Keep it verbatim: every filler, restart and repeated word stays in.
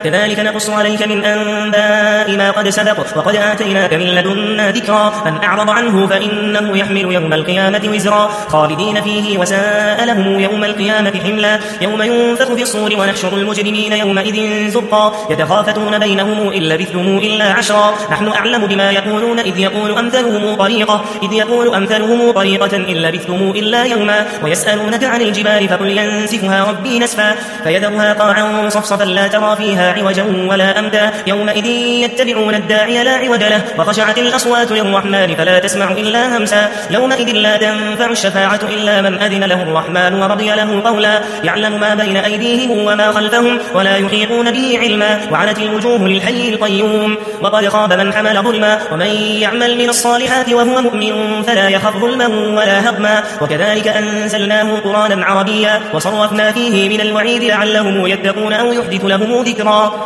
كذلك نقص عليك من أنباء ما قد سبق وقد آتيناك من لدنا ذكرا من أعرض عنه فإنه يحمل يوم القيامة وزرا خالدين فيه وساء لهم يوم القيامة حملا يوم ينفخ في الصور ونحشر المجرمين يومئذ زرقا يتخافتون بينهم إن لبثتم إلا عشرا نحن أعلم بما يقولون إذ يقول أمثلهم طريقة إذ يقول أمثلهم طريقة إن لبثتم إلا يوما ويسألونك عن الجبال فقل ينسفها ربي نسفا فيذرها قاعا صفصفا لا ترى فيها عوجا ولا أمتا يومئذ يتبعون الداعي لا عوج له وخشعت الأصوات للرحمن فلا تسمع إلا همسا يومئذ لا تنفع الشفاعة إلا من أذن له الرحمن ورضي له قولا يعلم ما بين أيديهم وما خلفهم ولا يحيطون به علما وعنت الوجوه للحي القيوم وقد خاب من حمل ظلما ومن يعمل من الصالحات وهو مؤمن فلا يخف ظلما ولا هضما وكذلك أنزلناه قرآنا عربيا وصرفنا فيه من الوعيد لعلهم يتقون أو يحدث لهم ذكرا